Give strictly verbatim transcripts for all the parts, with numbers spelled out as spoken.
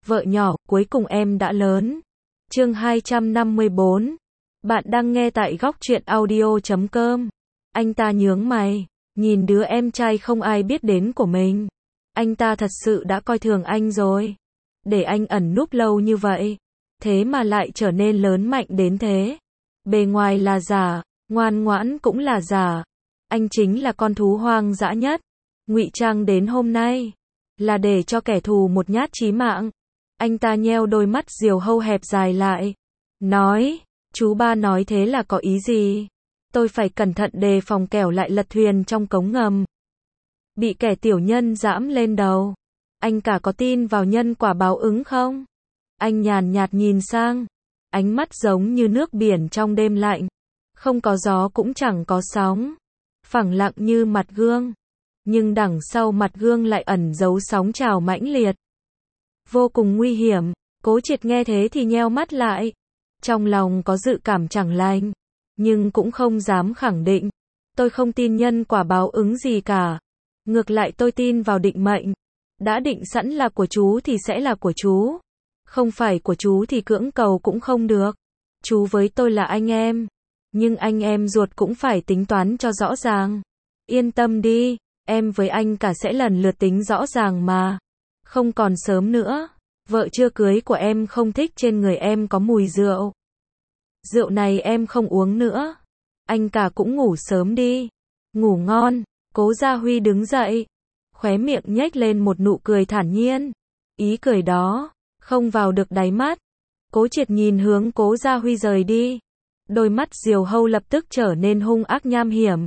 Vợ nhỏ, cuối cùng em đã lớn. Chương hai trăm năm mươi bốn. Bạn đang nghe tại góc truyện audio chấm com. Anh ta nhướng mày, nhìn đứa em trai không ai biết đến của mình. Anh ta thật sự đã coi thường anh rồi. Để anh ẩn núp lâu như vậy, thế mà lại trở nên lớn mạnh đến thế. Bề ngoài là giả, ngoan ngoãn cũng là giả. Anh chính là con thú hoang dã nhất. Ngụy trang đến hôm nay là để cho kẻ thù một nhát chí mạng. Anh ta nheo đôi mắt diều hâu hẹp dài lại, nói, chú ba nói thế là có ý gì? Tôi phải cẩn thận đề phòng kẻo lại lật thuyền trong cống ngầm. Bị kẻ tiểu nhân giẫm lên đầu. Anh cả có tin vào nhân quả báo ứng không? Anh nhàn nhạt nhìn sang, ánh mắt giống như nước biển trong đêm lạnh. Không có gió cũng chẳng có sóng, phẳng lặng như mặt gương. Nhưng đằng sau mặt gương lại ẩn giấu sóng trào mãnh liệt. Vô cùng nguy hiểm. Cố Triệt nghe thế thì nheo mắt lại. Trong lòng có dự cảm chẳng lành, nhưng cũng không dám khẳng định. Tôi không tin nhân quả báo ứng gì cả. Ngược lại tôi tin vào định mệnh. Đã định sẵn là của chú thì sẽ là của chú. Không phải của chú thì cưỡng cầu cũng không được. Chú với tôi là anh em. Nhưng anh em ruột cũng phải tính toán cho rõ ràng. Yên tâm đi, em với anh cả sẽ lần lượt tính rõ ràng mà. Không còn sớm nữa. Vợ chưa cưới của em không thích trên người em có mùi rượu. Rượu này em không uống nữa. Anh cả cũng ngủ sớm đi. Ngủ ngon. Cố Gia Huy đứng dậy, khóe miệng nhếch lên một nụ cười thản nhiên. Ý cười đó không vào được đáy mắt. Cố Triệt nhìn hướng Cố Gia Huy rời đi. Đôi mắt diều hâu lập tức trở nên hung ác nham hiểm.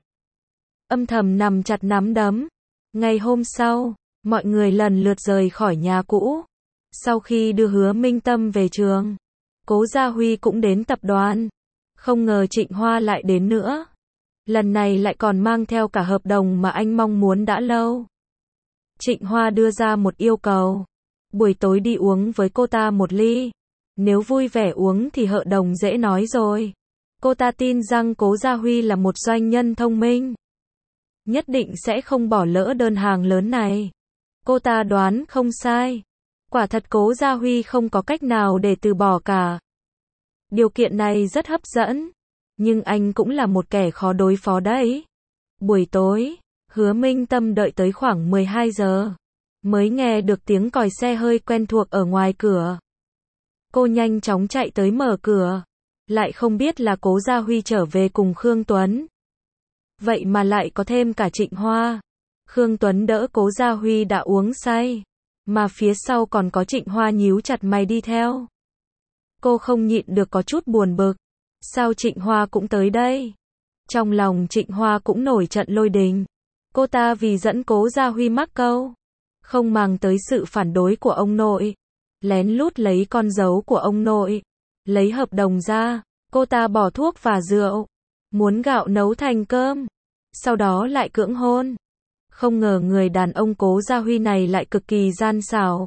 Âm thầm nắm chặt nắm đấm. Ngày hôm sau, mọi người lần lượt rời khỏi nhà cũ. Sau khi đưa Hứa Minh Tâm về trường, Cố Gia Huy cũng đến tập đoàn. Không ngờ Trịnh Hoa lại đến nữa. Lần này lại còn mang theo cả hợp đồng mà anh mong muốn đã lâu. Trịnh Hoa đưa ra một yêu cầu. Buổi tối đi uống với cô ta một ly. Nếu vui vẻ uống thì hợp đồng dễ nói rồi. Cô ta tin rằng Cố Gia Huy là một doanh nhân thông minh. Nhất định sẽ không bỏ lỡ đơn hàng lớn này. Cô ta đoán không sai. Quả thật Cố Gia Huy không có cách nào để từ bỏ cả. Điều kiện này rất hấp dẫn. Nhưng anh cũng là một kẻ khó đối phó đấy. Buổi tối, Hứa Minh Tâm đợi tới khoảng mười hai giờ. Mới nghe được tiếng còi xe hơi quen thuộc ở ngoài cửa. Cô nhanh chóng chạy tới mở cửa. Lại không biết là Cố Gia Huy trở về cùng Khương Tuấn. Vậy mà lại có thêm cả Trịnh Hoa. Khương Tuấn đỡ Cố Gia Huy đã uống say. Mà phía sau còn có Trịnh Hoa nhíu chặt mày đi theo. Cô không nhịn được có chút buồn bực. Sao Trịnh Hoa cũng tới đây? Trong lòng Trịnh Hoa cũng nổi trận lôi đình. Cô ta vì dẫn Cố Gia Huy mắc câu. Không màng tới sự phản đối của ông nội. Lén lút lấy con dấu của ông nội. Lấy hợp đồng ra. Cô ta bỏ thuốc và rượu. Muốn gạo nấu thành cơm. Sau đó lại cưỡng hôn. Không ngờ người đàn ông Cố Gia Huy này lại cực kỳ gian xảo.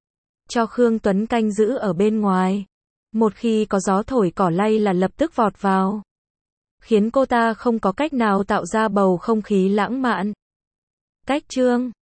Cho Khương Tuấn canh giữ ở bên ngoài. Một khi có gió thổi cỏ lay là lập tức vọt vào. Khiến cô ta không có cách nào tạo ra bầu không khí lãng mạn. Cách chương